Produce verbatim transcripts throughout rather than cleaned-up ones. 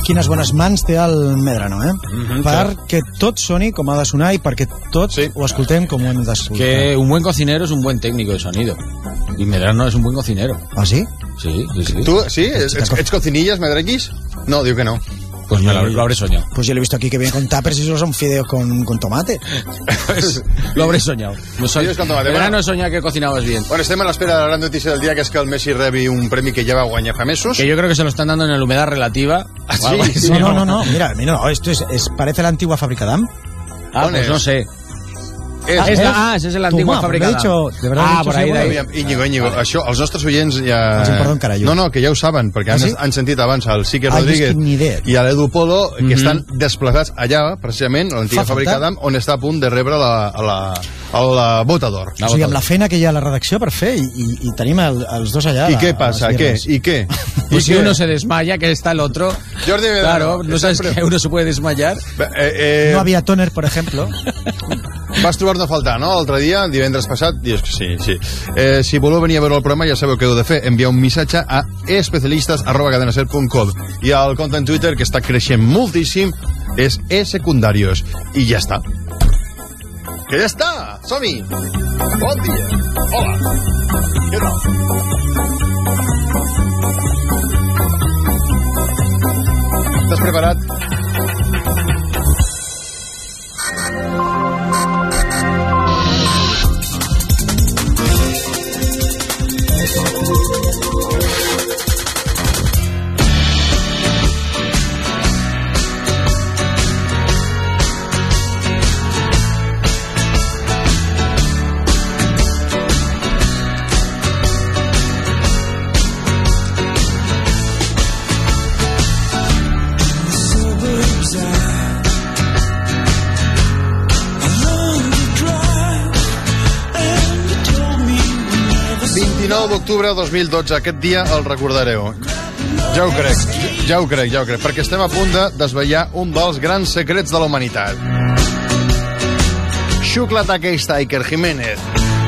quines bones mans té el Medrano, eh? Mm-hmm, perquè clar. Tot soni com ha de sonar i perquè tot sí. Ho escoltem com ho hem d'escoltar. Que un buen cocinero es un buen técnico de sonido. Y Medrano es un buen cocinero. ¿Ah, sí? Sí, sí, sí. ¿Tú, sí? ¿Ets, ets cocinillas, Medraquis? No, digo que no. Pues me lo, lo habré soñado. Pues yo lo he visto aquí que viene con tuppers y solo son fideos con, con tomate. Pues lo habré soñado. No soy, con tomate. Medrano Bueno, he soñado que cocinabas bien. Bueno, estem a l'espera de la gran notícia del dia, que és que el Messi rebi un premi que ja va guanyar fa mesos. Que yo creo que se lo están dando en la humedad relativa. Sí, sí, no, no, no, no, mira, mira, no, esto es, es parece la antigua fábrica D A M. Ah, pues no sé. És, ah, és la, ah, ese es la antigua fábrica. Dicho, de verdad, ah, dicho, por ahí, de ahí. Íñigo, Íñigo, això, els nostres oients ja... Els importa un carallo. No, no, que ja ho saben, perquè ah, han, sí? han sentit abans el Sique ah, Rodríguez i a l'Edu Polo, que mm-hmm. estan desplaçats allà, precisament, a l'antiga fàbrica d'A M, on està a punt de rebre la, la, la bota d'or. O sigui, amb la feina que hi ha a la redacció per fer, i, i, i tenim el, els dos allà... I què passa? Què? I què? Pues si uno se desmaya, que está el otro... Jordi Medrano. Claro, ¿no sabes que uno se puede desmayar? Eh, eh... No había toner, por ejemplo. Vas trobar-ne a faltar, no? L'altre dia, divendres passat, dius que sí, sí. Eh, si voleu venir a veure el programa, ja sabeu què heu de fer. Enviar un missatge a especialistas arroba cadenaser punt com i el compte en Twitter, que està creixent moltíssim, és esecundarios. I ja està. Que ja està! Som-hi! Bon dia! Hola! Què tal? Estàs preparat? vint-i-nou d'octubre de dos mil dotze, aquest dia el recordareu. Ja ho crec, ja ho crec, ja ho crec, perquè estem a punt de desvetllar un dels grans secrets de la humanitat. Xucla't aquesta, Iker Jiménez.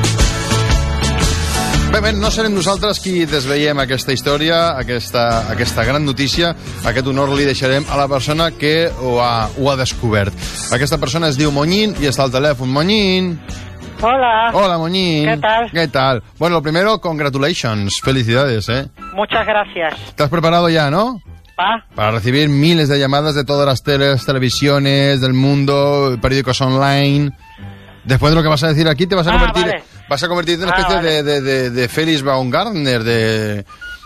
Bé, bé, no serem nosaltres qui desveiem aquesta història, aquesta, aquesta gran notícia. Aquest honor li deixarem a la persona que ho ha, ho ha descobert. Aquesta persona es diu Moñín i està al telèfon. Moñín. Hola. Hola, Moñín. ¿Qué tal? ¿Qué tal? Bueno, lo primero, congratulations. Felicidades, ¿eh? Muchas gracias. ¿Te has preparado ya, no? ¿Pa? Para recibir miles de llamadas de todas las teles, televisiones del mundo, periódicos online. Después de lo que vas a decir aquí, te vas a ah, convertir, vale. vas a convertirte en una ah, especie vale. de, de, de, de Félix Baumgartner, de...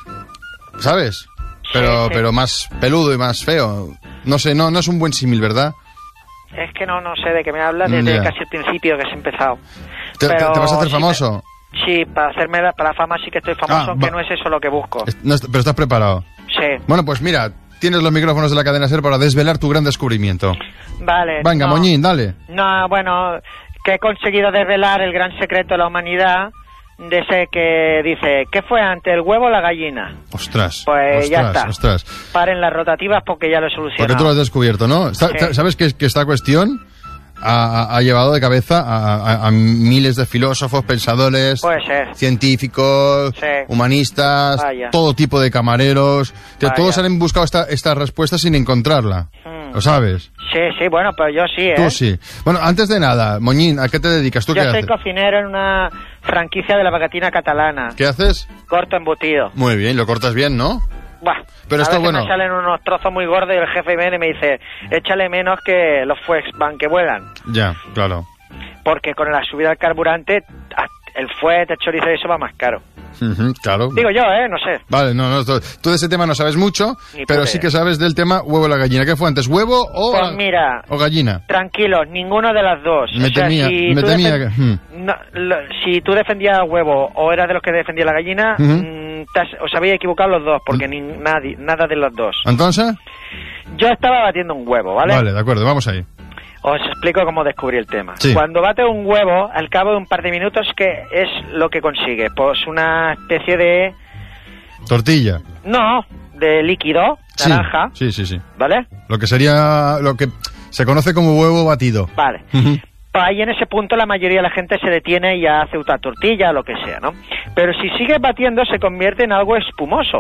¿Sabes? Pero, sí, sí. pero más peludo y más feo. No sé, no, no es un buen símil, ¿verdad? Es que no, no sé de qué me hablas desde yeah. casi el principio que has empezado. ¿Te, pero te, te vas a hacer sí famoso? Me, sí, para hacerme la, para la fama sí que estoy famoso, Ah, aunque va. no es eso lo que busco. No, pero estás preparado. Sí. Bueno, pues mira, tienes los micrófonos de la cadena SER para desvelar tu gran descubrimiento. Vale. Venga, no, Moñín, dale. No, bueno, que he conseguido desvelar el gran secreto de la humanidad, de ese que dice, ¿qué fue antes, el huevo o la gallina? Ostras. Pues ostras, ya está. Ostras. Paren las rotativas porque ya lo he solucionado. Porque tú lo has descubierto, ¿no? Está, Sí. ¿Sabes que, que esta cuestión ha, ha llevado de cabeza a, a, a miles de filósofos, pensadores, Puede ser. científicos, Sí. humanistas, Vaya. todo tipo de camareros? Que Vaya. todos han buscado esta, esta respuesta sin encontrarla. Hmm. ¿Lo sabes? Sí, sí, bueno, pero yo sí, ¿eh? Tú sí. Bueno, antes de nada, Moñín, ¿a qué te dedicas? ¿Tú Yo qué soy haces? cocinero en una franquicia de la vacatina catalana. ¿Qué haces? Corto embutido. Muy bien, lo cortas bien, ¿no? Buah, Pero a esto, veces bueno. me salen unos trozos muy gordos y el jefe viene y me dice, échale menos que los fuex van que vuelan. Ya, claro. Porque con la subida del carburante, el fuet, el chorizo y eso va más caro. Ujú, claro. Digo yo, ¿eh? No sé. Vale, no, no, tú tú de ese tema no sabes mucho, Ni pero puta sí idea. que sabes del tema huevo o la gallina. ¿Qué fue antes, huevo o, Pues mira, o gallina? tranquilos, ninguno de las dos. Me o sea, temía, si me tú temía defen- que- hmm. no, lo- si tú defendías huevo o eras de los que defendía la gallina, Ujú. mm, te has- os habéis equivocado los dos, porque ni, nadie, nada de los dos. ¿Entonces? Yo estaba batiendo un huevo, ¿vale? Vale, de acuerdo, vamos ahí. Os explico cómo descubrí el tema. Sí. Cuando bate un huevo, al cabo de un par de minutos, ¿qué es lo que consigue? Pues una especie de... Tortilla. No, de líquido, Sí, naranja, Sí, sí, sí. ¿vale? Lo que sería, lo que se conoce como huevo batido. Vale. Ujú. Pues ahí en ese punto la mayoría de la gente se detiene y hace otra tortilla, lo que sea, ¿no? Pero si sigues batiendo se convierte en algo espumoso.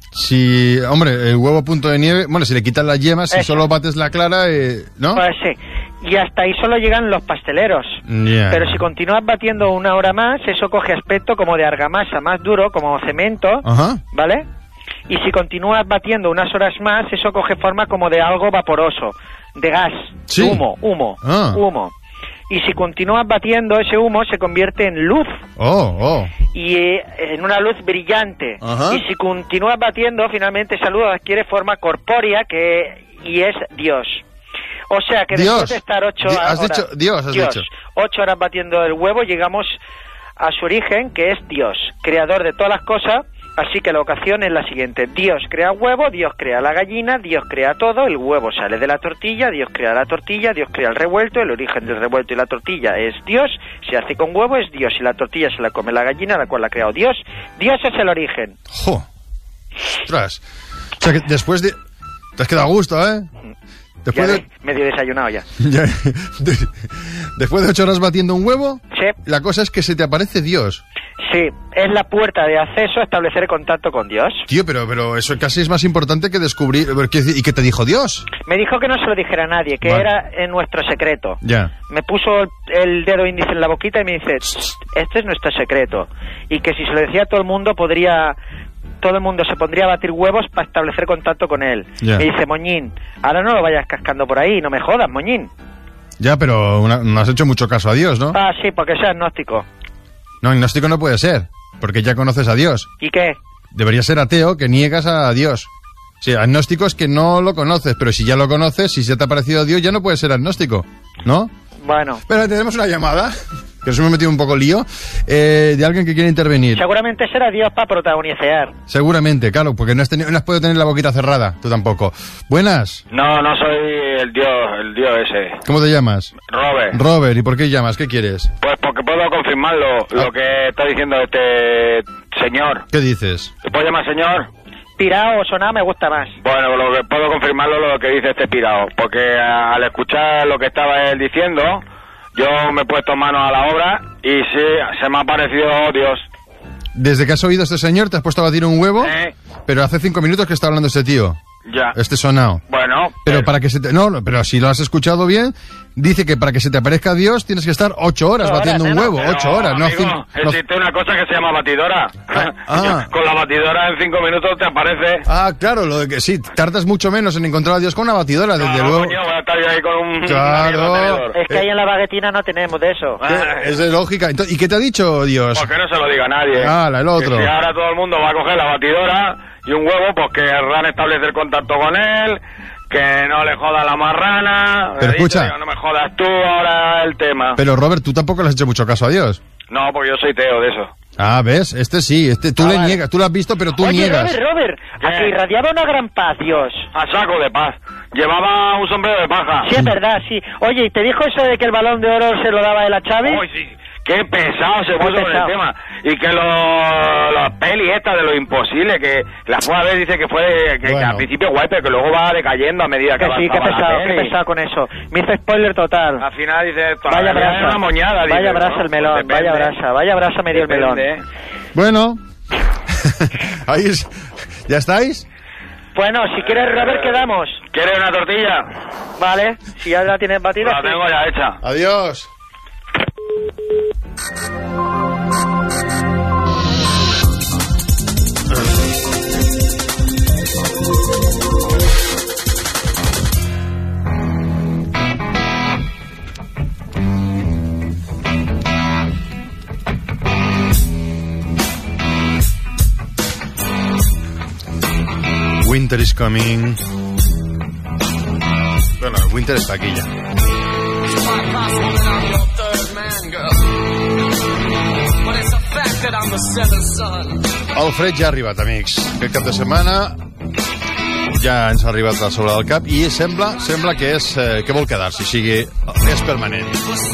Si, hombre, el huevo a punto de nieve, bueno, si le quitas las yemas, si Eso. solo bates la clara, eh, ¿no? Pues sí. Y hasta ahí solo llegan los pasteleros. Yeah. Pero si continúas batiendo una hora más, eso coge aspecto como de argamasa, más duro, como cemento, Ajá. ¿vale? Y si continúas batiendo unas horas más, eso coge forma como de algo vaporoso, de gas, sí. humo, humo, ah. humo. Y si continúas batiendo, ese humo se convierte en luz. Oh, oh. Y eh, en una luz brillante. Ajá. Y si continúas batiendo, finalmente esa luz adquiere forma corpórea que y es Dios. O sea que Dios. después de estar ocho Di- horas... has dicho, Dios, has Dios, dicho. ocho horas batiendo el huevo, llegamos a su origen, que es Dios, creador de todas las cosas. Así que la ocasión es la siguiente: Dios crea huevo, Dios crea la gallina, Dios crea todo, el huevo sale de la tortilla, Dios crea la tortilla, Dios crea el revuelto, el origen del revuelto y la tortilla es Dios, se hace con huevo es Dios, y la tortilla se la come la gallina, la cual la ha creado Dios. Dios es el origen. Jo. Ostras. O sea que después de... Te has quedado a gusto, ¿eh? Después ya de... medio desayunado ya. ya... de- Después de ocho horas batiendo un huevo, Sí, la cosa es que se te aparece Dios. sí, es la puerta de acceso a establecer contacto con Dios. Tío, pero, pero eso casi es más importante que descubrir... ¿Qué- ¿Y qué te dijo Dios? Me dijo que no se lo dijera a nadie, que Vale. era en nuestro secreto. Ya. Me puso el dedo índice en la boquita y me dice, "Tss, este es nuestro secreto. Y que si se lo decía a todo el mundo, podría... todo el mundo se pondría a batir huevos para establecer contacto con él. Ya. Me dice, Moñín, ahora no lo vayas cascando por ahí, no me jodas, Moñín. Ya, pero una- no has hecho mucho caso a Dios, ¿no? Ah, sí, porque soy agnóstico. No, agnóstico no puede ser, porque ya conoces a Dios. ¿Y qué? Debería ser ateo, que niegas a Dios. Sí, agnóstico es que no lo conoces, pero si ya lo conoces, si se te ha parecido Dios, ya no puedes ser agnóstico, ¿no? Bueno, Pero tenemos una llamada, que nos hemos metido un poco lío, eh, de alguien que quiere intervenir. seguramente será Dios para protagonizar. Seguramente, claro, porque no has, tenido, no has podido tener la boquita cerrada, tú tampoco. Buenas, No, no soy el dios, el dios ese. ¿cómo te llamas? Robert. Robert, ¿y por qué llamas? ¿Qué quieres? Pues porque puedo confirmarlo, Ah. lo que está diciendo este señor. ¿Qué dices? ¿Te puedo llamar señor? Pirao o soná me gusta más. Bueno, lo que puedo confirmarlo lo que dice este pirado, porque a- al escuchar lo que estaba él diciendo, yo me he puesto manos a la obra y sí, se me ha parecido Dios. Desde que has oído a este señor, te has puesto a batir un huevo, ¿Eh? pero hace cinco minutos que está hablando este tío, Ya. este sonado. Bueno, Pero eh, para que se te... No, no, pero si lo has escuchado bien, dice que para que se te aparezca Dios tienes que estar ocho horas Ocho batiendo horas, un ¿eh? huevo. pero, Ocho horas, no amigo, cinco... no- existe una cosa que se llama batidora. ah. Con la batidora en cinco minutos te aparece. Ah, claro, lo de que sí, tardas mucho menos en encontrar a Dios con una batidora, desde No, luego. coño, voy a estar yo ahí con un... Claro. un tenedor. Es que ahí en la baguetina no tenemos de eso. Ah, Es de lógica. Entonces, ¿y qué te ha dicho Dios? Pues que no se lo diga a nadie. Ah, el otro. Que si ahora todo el mundo va a coger la batidora y un huevo, pues querrán establecer contacto con él, que no le joda la marrana. Pero Me dice, escucha. digo, no me jodas tú ahora el tema. Pero Robert, tú tampoco le has hecho mucho caso a Dios. No, porque yo soy teo de eso. Ah, ¿ves? Este sí, este tú Ah, le vale. niegas, tú lo has visto, pero tú Oye, niegas. Robert, Robert, a ¿Qué? que irradiaba una gran paz, Dios. A saco de paz. Llevaba un sombrero de paja. Sí, es verdad, sí. Oye, ¿y te dijo eso de que el balón de oro se lo daba él a Xavi? Uy, sí. Qué pesado se Muy puso con el pesado. tema. Y que los los peli esta de lo imposible, que la fue a ver, dice que fue que, que Bueno. al principio guay, pero que luego va decayendo a medida que Que sí, qué avanzaba la pesado, qué peli. pesado con eso. Me hizo spoiler total. Al final dice, Vaya "Todavía brasa. es una moñada", dice, Vaya brasa ¿no? el melón, Pues vaya depende. brasa, vaya brasa me dio el melón. Depende, ¿eh? Bueno, ahí es... ¿Ya estáis? Bueno, si quieres, Robert, quedamos. ¿Quieres una tortilla? Vale, si ya la tienes batida. La sí. tengo ya hecha. Adiós. Winter is coming. Bueno, el winter está aquí ya. Alfred ja ha arribat, amics. Aquest cap de setmana ja ens ha arribat a sobre del cap i sembla sembla que és eh, que vol quedar-s'hi, o sigui, és permanent.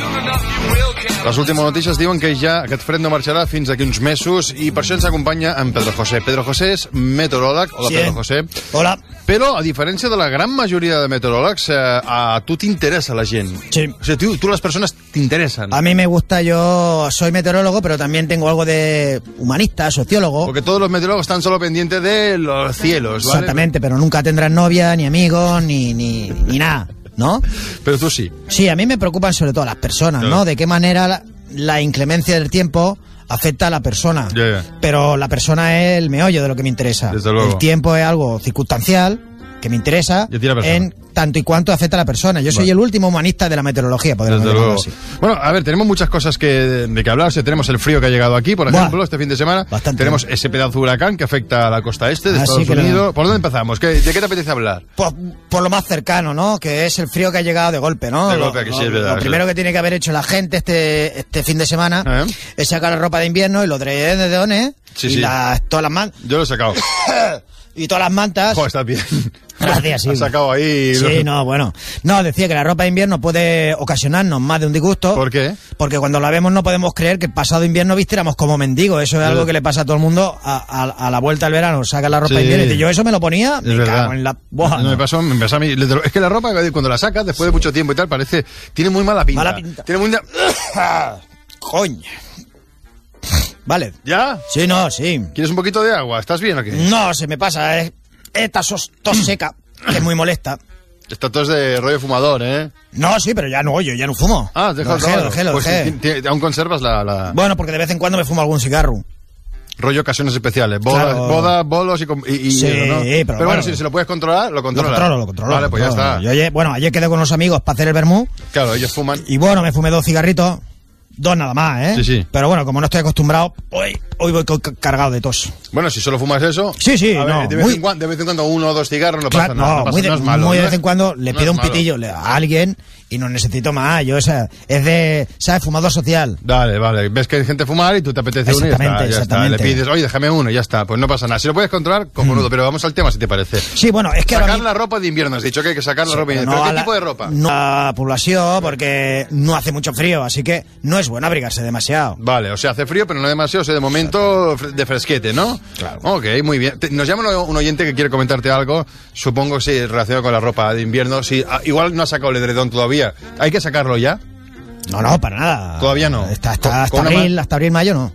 Les últimes notícies diuen que ja aquest fred no marxarà fins d'aquí uns mesos i per això ens acompanya en Pedro José. Pedro José és meteoròleg. Hola, sí. Pedro José. Hola. Però, a diferència de la gran majoria de meteoròlegs, eh, a tu t'interessa la gent. Sí. O sigui, tu, tu les persones t'interessen. A mí me gusta, yo soy meteorólogo, pero también tengo algo de humanista, sociólogo. Porque todos los meteorólogos están solo pendientes de los cielos, ¿vale? Exactamente, pero nunca tendrán novia, ni amigos, ni, ni, ni nada, ¿no? Pero tú sí. Sí, a mí me preocupan sobre todo las personas, Claro. ¿no? De qué manera la, la inclemencia del tiempo afecta a la persona. Ya, ya. Pero la persona es el meollo de lo que me interesa. Desde luego. El tiempo es algo circunstancial que me interesa Y a ti la persona. en tanto y cuanto afecta a la persona. Yo soy Vale. el último humanista de la meteorología, podemos Desde llamarlo luego. así. Bueno, a ver, tenemos muchas cosas que, de que hablar. O sea, tenemos el frío que ha llegado aquí, por ejemplo, Buah. este fin de semana. Bastante. Tenemos ese pedazo de huracán que afecta a la costa este de Ah, Estados sí que lo- Unidos. ¿Por dónde empezamos? ¿Qué, ¿De qué te apetece hablar? Pues, por lo más cercano, ¿no? Que es el frío que ha llegado de golpe, ¿no? De Lo- golpe, que lo, sí, es verdad, Lo es primero verdad. que tiene que haber hecho la gente este este fin de semana ¿Eh? es sacar la ropa de invierno y los edredones Sí, y sí. las, todas las man- Yo lo he sacado. y todas las mantas. Joder, estás bien. Gracias, sí. Has sacado ahí... Sí, no, bueno. No, decía que la ropa de invierno puede ocasionarnos más de un disgusto. ¿Por qué? Porque cuando la vemos no podemos creer que el pasado invierno vistiéramos como mendigos. Eso es algo que le pasa a todo el mundo a, a, a la vuelta del verano. Saca la ropa Sí. de invierno y dice, yo eso me lo ponía, Es me verdad. cago en la... Buah, no, me pasó, me pasó a mí. Es que la ropa, cuando la sacas después de mucho tiempo y tal, parece... Tiene muy mala pinta. Mala pinta. Tiene muy... Coño. Vale. ¿Ya? Sí, no, sí. ¿Quieres un poquito de agua? ¿Estás bien o qué? No, se me pasa. Es esta sos- tos seca, que es muy molesta. Esta tos de rollo fumador, ¿eh? No, sí, pero ya no, yo ya no fumo. Ah, deja Lo dejé, lo dejé, lo Pues dejé. ti- ti- aún conservas la, la... Bueno, porque de vez en cuando me fumo algún cigarro. rollo ocasiones especiales. Bodas, Claro. bodas, bolos y, com- y, y Sí, eso, ¿no? pero bueno, bueno. si, si lo puedes controlar, lo Lo controlas. controlo, lo controlo. Vale, lo pues ya controlo. está. Yo ayer- bueno, ayer quedé con unos amigos para hacer el vermú Claro, ellos fuman. y bueno, me fumé dos cigarritos. Dos nada más, ¿eh? Sí, sí. Pero bueno, como no estoy acostumbrado, hoy, hoy voy ca- cargado de tos. Bueno, si solo fumas eso... Sí, sí, a ver, no, de, vez muy- en cuando, de vez en cuando uno o dos cigarros no Claro, pasa nada. no, No, pasa- muy de, no es malo. muy de no vez es- en cuando le no pido es un malo. pitillo le- a alguien y no necesito más. Yo, o sea, es de, ¿sabes? Fumador social. Vale, vale. Ves que hay gente fumar y tú te apetece uno y ya está, Exactamente, ya está. Le exactamente. pides, oye, déjame uno y ya está. Pues no pasa nada. Si lo puedes controlar, cojonudo. Pero vamos al tema, si te parece. Sí, bueno, es que ahora Sacar mismo- la ropa de invierno. Has dicho que hay que sacar la ropa de invierno. no ¿Pero a qué la- tipo de ropa? No a la población, porque no hace mucho frío, así que no es bueno abrigarse demasiado. Vale, o sea, hace frío, pero no demasiado. O sea, de momento fre- de fresquete, ¿no? Claro. Ok, muy bien. Te- Nos llama un oyente que quiere comentarte algo, supongo, sí, relacionado con la ropa de invierno. Sí, ah, igual no ha sacado el edredón todavía. ¿Hay que sacarlo ya? No, no, para nada. Todavía no. Está, Con- está, hasta con una abril, ma- hasta abril, mayo no.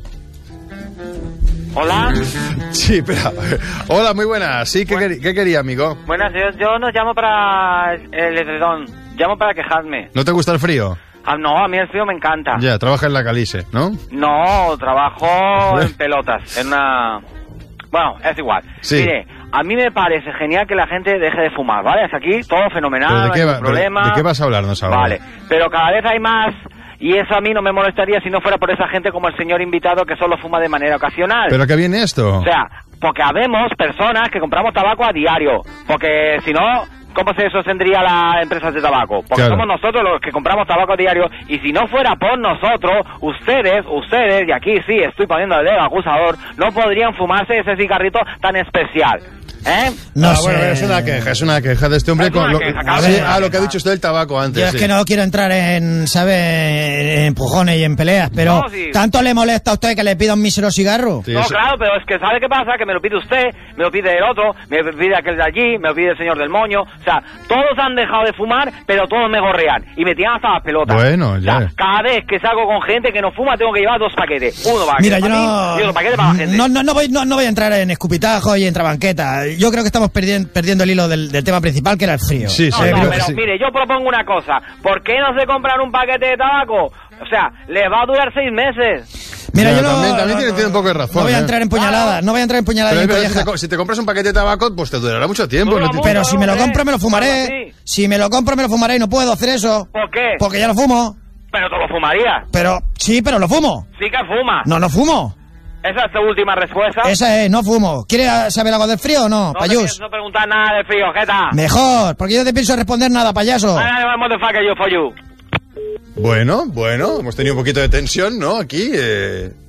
Hola. Sí, espera. Hola, muy buenas. Sí, ¿qué, querí- qué quería, amigo? Buenas, yo, yo no llamo para el edredón, llamo para quejarme. ¿No te gusta el frío? Ah, no, a mí el frío me encanta. Ya, trabaja en la Calice, ¿no? No, trabajo en pelotas, en una... Bueno, es igual. Sí. Mire, a mí me parece genial que la gente deje de fumar, ¿vale? Hasta aquí todo fenomenal, ¿Pero de no qué hay va- ningún problema. pero de qué vas a hablarnos ahora? Vale, pero cada vez hay más... Y eso a mí no me molestaría si no fuera por esa gente como el señor invitado que solo fuma de manera ocasional. ¿Pero a qué viene esto? O sea, porque habemos personas que compramos tabaco a diario. Porque si no, ¿cómo se sostendría las empresas de tabaco? Porque Claro. somos nosotros los que compramos tabaco a diario. Y si no fuera por nosotros, ustedes, ustedes, y aquí sí estoy poniendo el dedo acusador, no podrían fumarse ese cigarrito tan especial. ¿Eh? No Ah, sé. bueno, es una queja, es una queja de este hombre Es con una lo, queja, sí, cabrón, ah, una lo que ha queja. dicho usted del tabaco antes. Yo es sí. que no quiero entrar en, ¿sabes? En empujones y en peleas, pero No, sí. ¿tanto le molesta a usted que le pida un mísero cigarro? Sí, No, eso- claro, pero es que ¿sabe qué pasa? Que me lo pide usted, me lo pide el otro, me lo pide aquel de allí, me lo pide el señor del moño. O sea, todos han dejado de fumar, pero todos me gorrean. Y me tiran hasta las pelotas. Bueno, O sea, ya. cada vez que salgo con gente que no fuma, tengo que llevar dos paquetes. Uno para, Mira, yo para no, mí y otro paquete para la gente. no, no, no voy, no, no voy a entrar en escupitajos y en trabanquetas. Yo creo que estamos perdi- perdiendo el hilo del, del tema principal, que era el frío. Sí, No, sí, no, creo que pero sí. mire, yo propongo una cosa. ¿Por qué no se compran un paquete de tabaco? O sea, les va a durar seis meses. Mira, Ya, yo no, también- también no, tiene- no, tiene un poco de razón, No voy a ¿eh? entrar en puñaladas, no voy a entrar en puñaladas Pero y es en verdad, si, te, collejas. co- si te compras un paquete de tabaco, pues te durará mucho tiempo. Dura no te- mucho. Pero si me lo hombre. compro, me lo fumaré. Algo así. Si me lo compro, me lo fumaré y no puedo hacer eso. ¿Por qué? Porque ya lo fumo. Pero te lo fumarías. Pero, sí, pero lo fumo. Sí que fuma. No, no fumo. Esa es tu última respuesta. Esa es, no fumo. ¿Quieres saber algo del frío o no, No te payús? pienso preguntar nada del frío, jeta. Mejor, porque yo no te pienso responder nada, payaso. I don't know what the fuck are you for you. Bueno, bueno, hemos tenido un poquito de tensión, ¿no? Aquí, eh,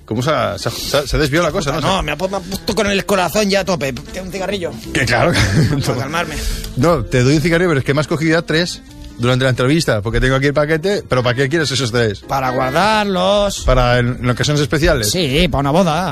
¿Cómo se ha, se, ha, se ha desviado la cosa? No, no me ha puesto con el corazón ya a tope. ¿Qué, un cigarrillo? Que claro. Para calmarme. No, te doy un cigarrillo, pero es que me has cogido ya tres durante la entrevista, porque tengo aquí el paquete. ¿Pero para qué quieres esos tres? Para guardarlos. ¿Para en, en ocasiones especiales? Sí, para una boda.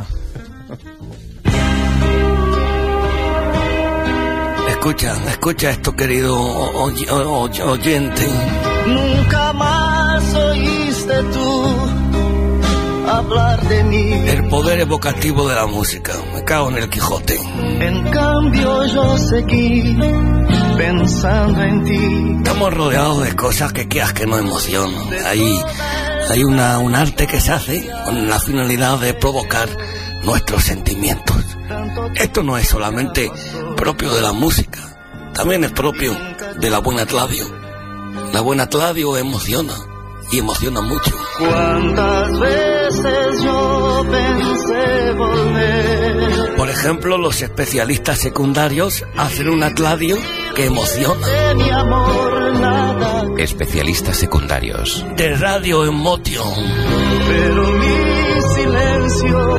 Escucha, escucha esto, querido oy- oy- oyente. Nunca más oíste tú hablar de mí. El poder evocativo de la música. Me cago en el Quijote. En cambio yo seguí pensando en ti. Estamos rodeados de cosas que quieras que nos emocionan. Hay, hay una, un arte que se hace con la finalidad de provocar nuestros sentimientos. Esto no es solamente propio de la música, también es propio de la buena Tladio. La buena Tladio emociona, y emociona mucho. ¿Cuántas veces yo pensé volver? Por ejemplo, los especialistas secundarios hacen una Tladio que emociona. De mi amor nada. Especialistas secundarios. De Radio Emotion. Pero mi silencio.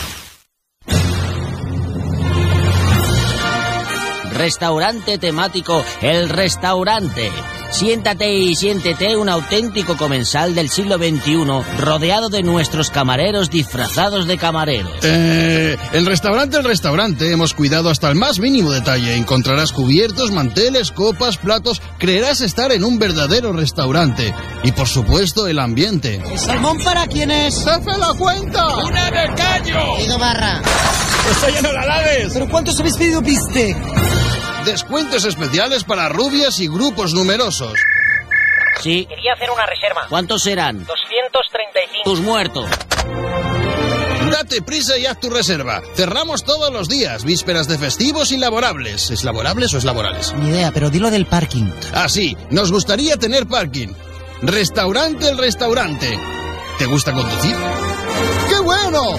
Restaurante temático El Restaurante. Siéntate y siéntete un auténtico comensal del siglo veintiuno, rodeado de nuestros camareros disfrazados de camareros. Eh, el restaurante El Restaurante hemos cuidado hasta el más mínimo detalle. Encontrarás cubiertos, manteles, copas, platos. Creerás estar en un verdadero restaurante. Y por supuesto, el ambiente. ¿El salmón para quién es? ¡Jefe, la cuenta! ¡Una de callo! ¡Ido Barra! ¡Estoy lleno de alades! ¿Pero cuántos habéis pedido piste? Descuentos especiales para rubias y grupos numerosos. Sí. Quería hacer una reserva. ¿Cuántos serán? doscientos treinta y cinco. Tus muertos. Date prisa y haz tu reserva. Cerramos todos los días, vísperas de festivos y laborables. ¿Es laborables o es laborales? Ni idea, pero dilo del parking. Ah, sí, nos gustaría tener parking. Restaurante El Restaurante. ¿Te gusta conducir? ¡Qué bueno!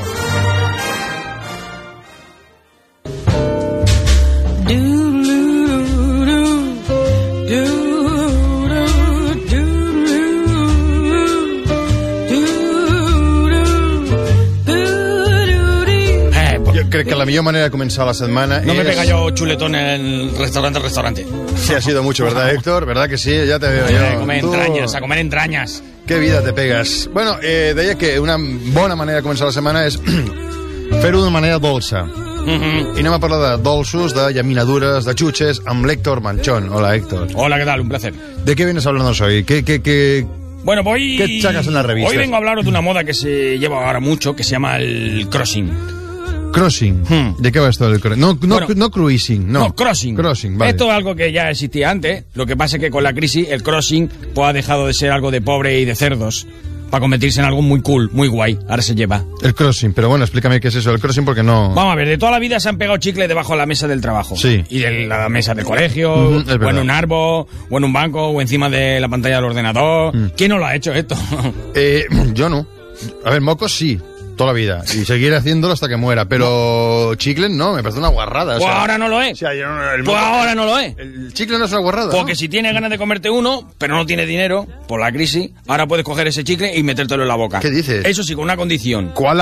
Crec que la millor manera de començar la setmana no és... me pega yo chuletón en el restaurante, el restaurante. Sí, ha sido mucho, ¿verdad, Héctor? ¿Verdad que sí? Ya te veo yo. A comer Tú... entrañas, a comer entrañas. Qué vida te pegas. Bueno, eh, deia que una bona manera de començar la setmana és fer-ho d'una manera dolça. Uh-huh. I anem a parlar de dolços, de llaminadures, de chuches, amb l'Héctor Manchón. Hola, Héctor. Hola, ¿qué tal? Un placer. ¿De qué vienes hablando hoy? ¿Qué, qué, qué... Bueno, voy... ¿Qué sacas en las revistas? Hoy vengo a hablaros de una moda que se lleva ahora mucho, que se llama el crossing. Crossing. Hmm. ¿De qué va esto del crossing? No, no, bueno, no cruising, no. No, crossing. Crossing, vale. Esto es algo que ya existía antes. Lo que pasa es que con la crisis el crossing pues, ha dejado de ser algo de pobre y de cerdos para convertirse en algo muy cool, muy guay. Ahora se lleva. El crossing, pero bueno, explícame qué es eso, el crossing, porque no... Vamos a ver, de toda la vida se han pegado chicles debajo de la mesa del trabajo. Sí. Y de la mesa del colegio, uh-huh, o en un árbol, o en un banco, o encima de la pantalla del ordenador. Mm. ¿Quién no lo ha hecho esto? eh, yo no. A ver, mocos sí. Toda la vida. Y seguiré haciéndolo hasta que muera. Pero no. Chicle no, me parece una guarrada. O pues sea, ahora no lo es. O sea, yo no, el pues moco, ahora no lo es. El chicle no es una guarrada. Porque ¿no? si tienes ganas de comerte uno, pero no tienes dinero, por la crisis, ahora puedes coger ese chicle y metértelo en la boca. ¿Qué dices? Eso sí, con una condición. ¿Cuál?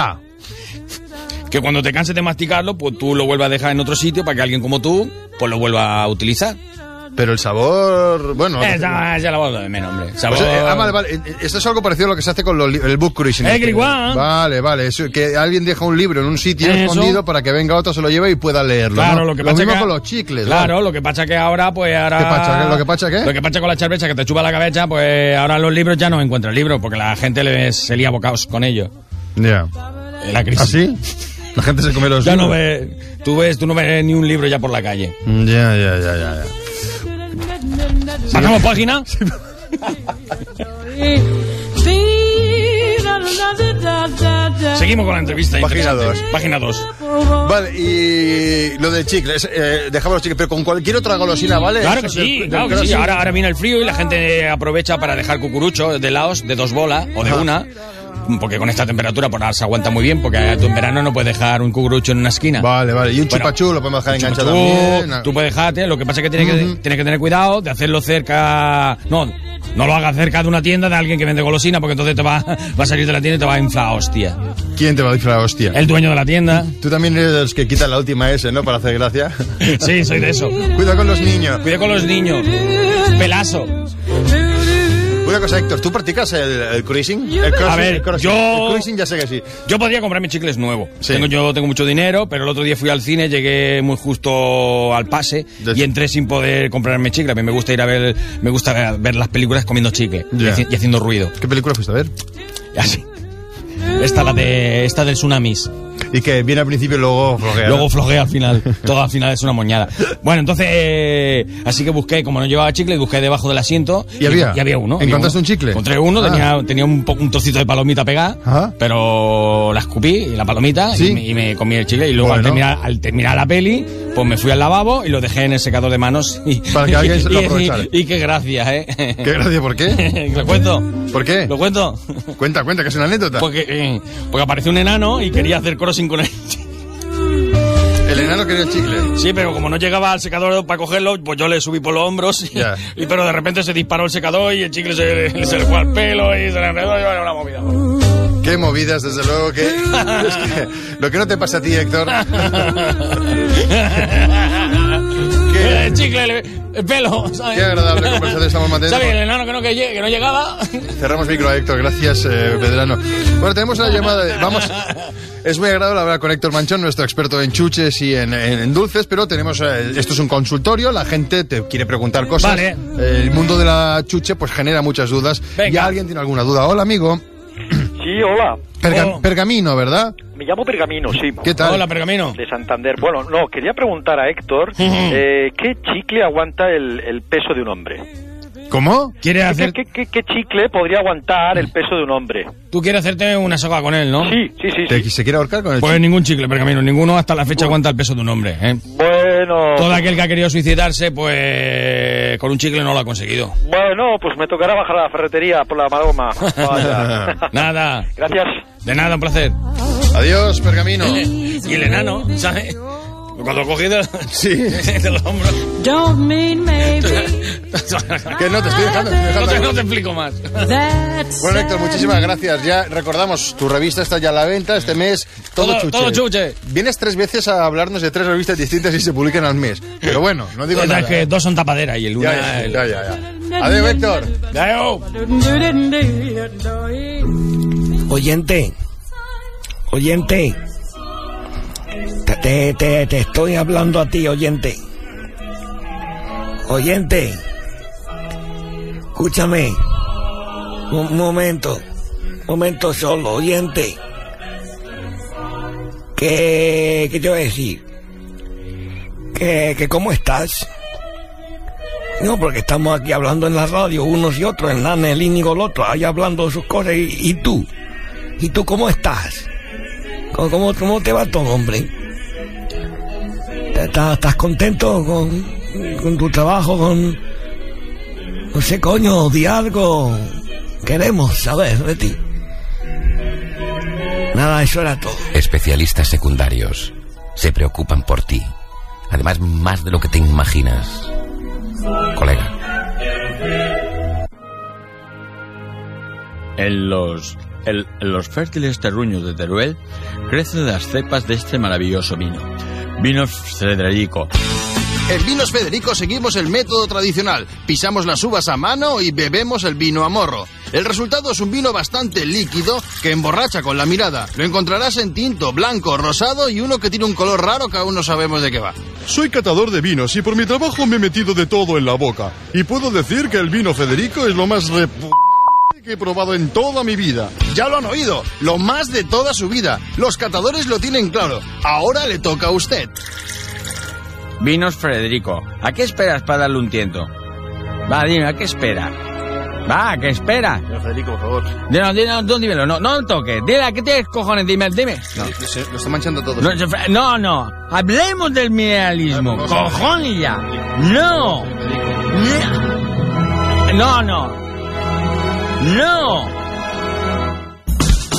Que cuando te canses de masticarlo, pues tú lo vuelvas a dejar en otro sitio para que alguien como tú, pues lo vuelva a utilizar. Pero el sabor... Bueno... Eh, ya, ya la voy a de menos, hombre. Sabor... O sea, ah, vale, vale. Esto es algo parecido a lo que se hace con los, el book cruising. Es igual. Vale, vale. Eso, que alguien deja un libro en un sitio Eso. escondido para que venga otro, se lo lleve y pueda leerlo. Claro, ¿no? lo que lo pasa mismo que... con los chicles. Claro, ¿vale? lo que pasa que ahora, pues ahora... ¿Qué pacha? ¿Lo que pasa qué? Lo que pasa con la charbecha que te chupa la cabeza, pues ahora los libros ya no encuentran libros, porque la gente les, se lía bocaos con ellos. Ya. Yeah. La crisis. ¿Ah, sí? La gente se come los ya libros. No ves, tú ves, tú no ves ni un libro ya por la calle. Ya, ya, ya, ya, ya. ¿Pasamos sí. página? Seguimos con la entrevista. Página dos. Página dos. Vale, y lo del chicle, eh, dejamos los chicles, pero con cualquier otra golosina, ¿vale? Claro que sí, del, claro del que sí. Ahora, ahora viene el frío y la gente aprovecha para dejar cucurucho de helados, de dos bolas o de Ajá. una. porque con esta temperatura pues nada, se aguanta muy bien, porque tú en verano no puedes dejar un cucurucho en una esquina. Vale, vale. Y un Bueno, chupachú lo podemos dejar un enganchado chupachú, también. Tú puedes dejarte, lo que pasa es que tienes, que Ujú. tienes que tener cuidado de hacerlo cerca... No, no lo hagas cerca de una tienda de alguien que vende golosina, porque entonces te va, va a salir de la tienda y te va a inflar, hostia. ¿Quién te va a inflar, hostia? El dueño de la tienda. Tú también eres de los que quitan la última S, ¿no? Para hacer gracia. Sí, soy de eso. Cuida con los niños. Cuida con los niños. Pelazo. Una cosa, Héctor, ¿tú practicas el, el cruising? El crossing, A ver, el crossing. yo- El cruising ya sé que sí. Yo podría comprarme chicles nuevos. Sí. Tengo, yo tengo mucho dinero, pero el otro día fui al cine, llegué muy justo al pase De- y entré sin poder comprarme chicle. A mí me gusta ir a ver, me gusta ver, ver las películas comiendo chicle y, Ya. haci- y haciendo ruido. ¿Qué película fuiste a ver? Así. Esta la de esta del tsunamis. Y que viene al principio y luego flojea. Luego ¿no? flojea al final. Todo al final es una moñada. Bueno, entonces, eh, así que busqué, como no llevaba chicle, busqué debajo del asiento. ¿Y había? Y había uno. había ¿Encontraste uno. un chicle? Encontré uno, Ah. tenía, tenía un, po- un trocito de palomita pegada, Ajá. pero la escupí, la palomita, ¿Sí? y, me, y me comí el chicle. Y luego Bueno. al, terminar, al terminar la peli, pues me fui al lavabo y lo dejé en el secador de manos. Y, Para que alguien se lo y- aprovechara. Y, y qué gracia, ¿eh? ¿Qué gracia? ¿Por qué? ¿Lo cuento? ¿Por qué? ¿Lo cuento? Cuenta, cuenta, que es una anécdota. Porque, eh, porque apareció un enano y quería hacer crossing con él. El enano quería el chicle. Sí, pero como no llegaba al secador para cogerlo, pues yo le subí por los hombros. Y, Ya. y- pero de repente se disparó el secador y el chicle se, se le fue al pelo y se le enredó y era una movida. Qué movidas, desde luego que... es que lo que no te pasa a ti, Héctor... Qué- El chicle, el, el pelo, ¿sabes? Qué agradable conversación estamos manteniendo. ¿Sabes? El enano que no, que, lleg- que no llegaba. Cerramos micro a Héctor, gracias, eh, Pedrano. Bueno, tenemos una llamada de... Vamos... Es muy agradable hablar con Héctor Manchón, nuestro experto en chuches y en, en- en dulces, pero tenemos... eh, esto es un consultorio, la gente te quiere preguntar cosas. Vale. El mundo de la chuche pues genera muchas dudas. Venga. ¿Y alguien tiene alguna duda? Hola, amigo. Sí, hola. Perga- Oh. Pergamino, ¿verdad? Me llamo Pergamino, sí. ¿Qué tal? Hola, Pergamino. De Santander. Bueno, no, quería preguntar a Héctor, eh, ¿qué chicle aguanta el, el peso de un hombre? ¿Cómo? ¿Quieres ¿Qué, hacer, qué, qué, qué chicle podría aguantar el peso de un hombre? tú quieres hacerte una soga con él, ¿no? Sí, sí, sí. ¿Te, sí. ¿Se quiere ahorcar con el Pues chicle? ningún chicle, Pergamino. Ninguno hasta la fecha aguanta el peso de un hombre, ¿eh? Bueno, Todo aquel que ha querido suicidarse, pues con un chicle no lo ha conseguido. bueno, pues me tocará bajar a la ferretería por la maroma. Vaya. Nada. Gracias. De nada, un placer. Adiós, Pergamino. Y el enano, ¿sabes? Cuando lo cogí de, Sí. de los hombros. Don't mean maybe Que no, te estoy dejando, te estoy No dejando. te, no te explico más. that's Bueno, Héctor, muchísimas gracias. Ya recordamos, tu revista está ya a la venta este mes. Todo, Todo- chuche. todo chuche. Vienes tres veces a hablarnos de tres revistas distintas y se publican al mes. Pero bueno, no digo Es nada. que dos son tapadera y el una... Ya, ya, el- ya, ya, ya. Adiós, Héctor. Adiós. Oyente, oyente, te, te, te, te estoy hablando a ti, oyente. Oyente, escúchame, un momento, momento solo, oyente. ¿Qué, qué te voy a decir? ¿Que, que cómo estás? No, porque estamos aquí hablando en la radio, unos y otros, el Nane, el Íñigo, el otro, ahí hablando de sus cosas, y, y tú, ¿y tú cómo estás? ¿Cómo, cómo, cómo te va todo, hombre? ¿Estás, estás contento con, con tu trabajo, con... No sé, coño, di algo. Queremos saber de ti. Nada, eso era todo. Especialistas secundarios se preocupan por ti. Además, más de lo que te imaginas. Colega. En los, el- en los fértiles terruños de Teruel crecen las cepas de este maravilloso vino. Vinos Federico. En Vinos Federico seguimos el método tradicional. Pisamos las uvas a mano y bebemos el vino a morro. El resultado es un vino bastante líquido que emborracha con la mirada. Lo encontrarás en tinto, blanco, rosado y uno que tiene un color raro que aún no sabemos de qué va. Soy catador de vinos y por mi trabajo me he metido de todo en la boca. Y puedo decir que el vino Federico es lo más repugnante que he probado en toda mi vida. Ya lo han oído, lo más de toda su vida. Los catadores lo tienen claro. Ahora le toca a usted. Vinos Federico. ¿A qué esperas para darle un tiento? Va, dime, ¿a qué esperas? Va, ¿a qué esperas? Federico, por favor. Dilo, dilo, tú dímelo, no, no toques. Dile, ¿a qué tienes cojones? Dime, dime. No. Se- Lo está manchando todo. No, se- no, no. Hablemos del mineralismo. Vamos a ver. Cojones ya. No. No, no. No.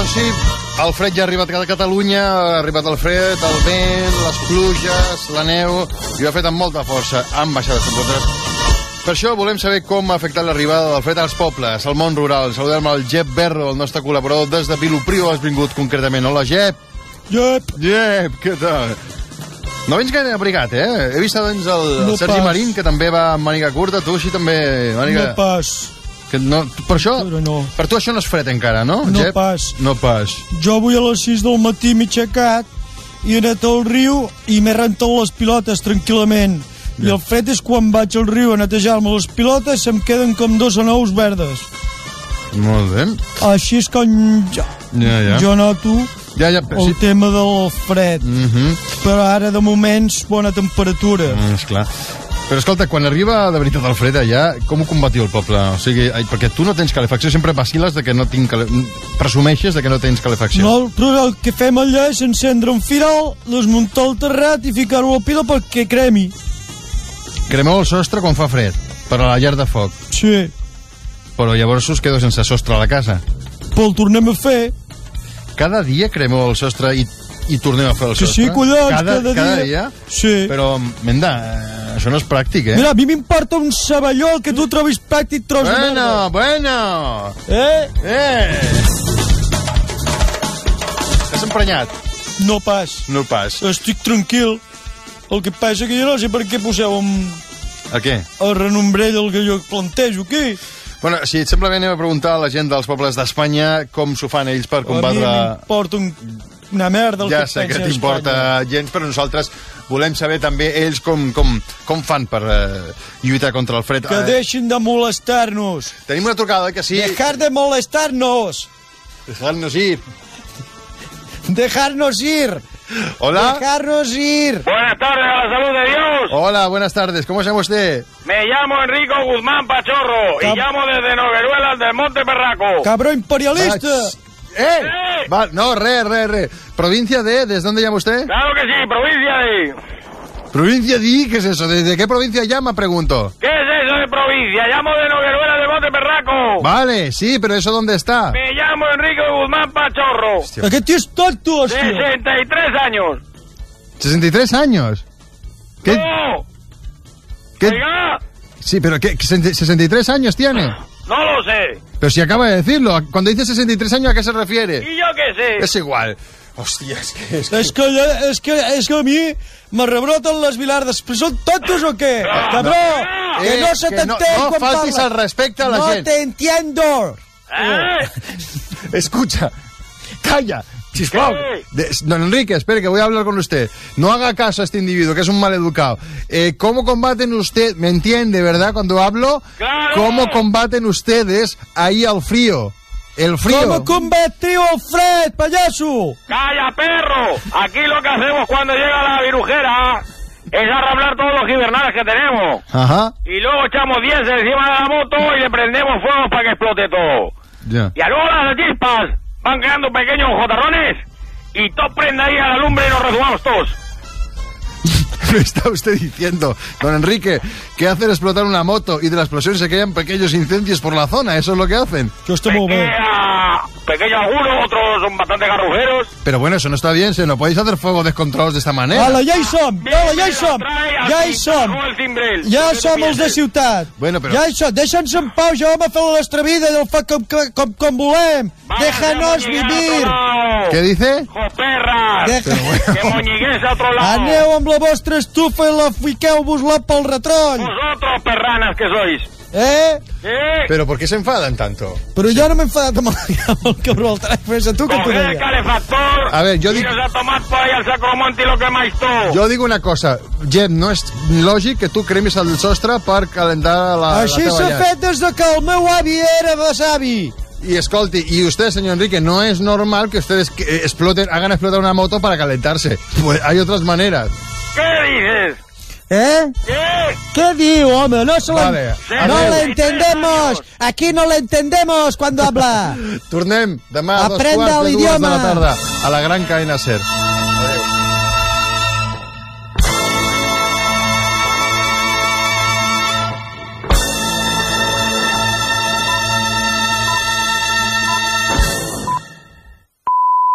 Doncs sí, el fred ja ha arribat a Catalunya, ha arribat el fred, el vent, les pluges, la neu, i ho ha fet amb molta força, han baixat les temperatures. Per això volem saber com ha afectat l'arribada del fred als pobles, al món rural. Saludem el Jep Berro, el nostre col·laborador des de Vilopriu, has vingut concretament. Hola, Jep. Jep. Jep, què tal? No vens gaire abrigat, eh? He vist doncs el, el no Sergi pas. Marín, que també va amb màniga curta, tu així també... Màniga... No pas. Que no, per això, no. Per tu això no és fred encara, no, No Jep? pas. No pas. Jo avui a les sis del matí m'he aixecat i he anat al riu i m'he rentat les pilotes tranquil·lament. I el fred és quan vaig al riu a netejar-me les pilotes se'm queden com dos anous verdes. Molt bé. Així és com jo, ja, ja. jo noto ja, ja, el sí. tema del fred. Mm -hmm. Però ara de moments bona temperatura. Mm, esclar. Però escolta, quan arriba de veritat el fred allà, com ho combatiu el poble? O sigui, ai, perquè tu no tens calefacció, sempre vaciles de que no tinc cale... presumeixes de que no tens calefacció. No, però el que fem allà és encendre un firal, desmuntar el terrat i ficar-ho a la pila perquè cremi. Cremeu el sostre quan fa fred, per a la llar de foc. Sí. Però llavors us quedo sense sostre a la casa. Però el tornem a fer. Cada dia cremeu el sostre i, i tornem a fer el que sostre? Sí, collons, cada, cada, cada dia. dia. Sí. Però, Menda, eh, això no és pràctic, eh? Mira, a mi m'importa un saballó que tu trobis pràctic tros bueno, de merda. Bueno, bueno. Eh? Eh. Estàs emprenyat? No pas. No pas. Estic tranquil. El que passa que jo no sé per què poseu un... A què? El renombrell del que jo plantejo aquí. Bueno, si et sembla bé, anem a preguntar a la gent dels pobles d'Espanya com s'ho fan ells per combatre... A mi m'importa un... una merda el ja que sé que pensa t'importa gens, però nosaltres volem saber també ells com, com, com fan per eh, lluitar contra el fred. Que deixin de molestar-nos. Tenim una trucada que sí... Dejar de molestar-nos. Dejarnos ir. Dejarnos ir. Hola. Dejarnos ir. Buenas tardes, a la salud de Dios. Hola, buenas tardes. ¿Cómo se llama usted? Me llamo Enrico Guzmán Pachorro Cab y llamo desde Nogueruelas del Monte Perraco. Cabrón imperialista. ¡Eh! ¿Sí? Va, no, re, re, re. ¿Provincia de? ¿Desde dónde llama usted? Claro que sí, provincia de... ¿Provincia de? ¿Qué es eso? ¿De, de qué provincia llama, pregunto? ¿Qué es eso de provincia? Llamo de Nogueruelas del Monte Perraco. Vale, sí, pero ¿eso dónde está? Me llamo Enrico Guzmán Pachorro. Hostia. ¿Qué tío es tonto, hostia? sesenta y tres años. ¿sesenta y tres años? ¿Qué? No. ¿Qué? Oiga. Sí, pero ¿qué? ¿sesenta y tres años tiene? No lo sé. Pero si acaba de decirlo. Cuando dice sesenta y tres años, ¿a qué se refiere? ¿Y yo qué sé? Es igual. Hòstia, és que... És que, és que, és que, és que a mi me rebroten les vilardes. Però són tontos o què? No, Cabró, no. que no Eh, se que t'entén no- no quan parles. faltis al respecte a la no gent. No te entiendo. ¿Eh? Escucha, calla, chispa. ¿Qué? Don Enrique, espere que voy a hablar con usted. No haga caso a este individuo, que es un maleducado. Eh, ¿Cómo combaten usted? ¿Me entiende, verdad? Cuando hablo, ¡Claro! ¿cómo combaten ustedes ahí al frío? El frío. ¿Cómo combatiu el fred, payaso? ¡Calla, perro! Aquí lo que hacemos cuando llega la virujera es arrablar todos los hibernales que tenemos. Ajá. Y luego echamos diésel encima de la moto y le prendemos fuego para que explote todo. Ya. Y luego las chispas van creando pequeños jotarrones y todo prende ahí a la lumbre y nos resumamos todos. Me está usted diciendo, don Enrique, que hacen explotar una moto y de la explosión se crean pequeños incendios por la zona. ¿Eso es lo que hacen? Yo estoy muy bien. Pequeña, pequeños algunos, otros son bastante garrujeros. Pero bueno, eso no está bien. Se no podéis hacer fuego descontrolados de esta manera. Hola, ja hi som, hola, ja hi som, ja hi som. Ja som els de ciutat. Bueno, però... Ja hi som, deixa'ns en pau, ja vam a fer la nostra vida i el fa com, com, com volem. Déjanos vivir. ¿Qué dice? ¡Joperras! Deja... ¡Que moñigués a otro lado! Aneu amb la vostra estufa i la fiqueu-vos-la pel retroll. Vosotros, perranas que sois. Eh? ¿Eh? ¿Pero por qué se enfadan tanto? Però jo no m'he enfadat amb el, amb el cabró del telèfon, és a tu que t'ho Coged el deia. calefactor A ver, yo y digo- nos a tomar por ahí al Sacromonte y lo quemáis todo. Jo digo una cosa, Jep, no és lògic que tu cremis el sostre per calentar la, Així la teva s'ha llar. fet des de que el meu avi era besavi. Y escolti, y usted, señor Enrique, no es normal que ustedes que, eh, exploten, hagan explotar una moto para calentarse. Pues hay otras maneras. ¿Qué dices? ¿Eh? ¿Qué? ¿Qué diu, home? No, se Vale, a no ver. le entendemos. Aquí no le entendemos cuando habla. Tornem demà a dos Aprenda quarts de dues de l'idioma. la tarda a la gran cadena SER.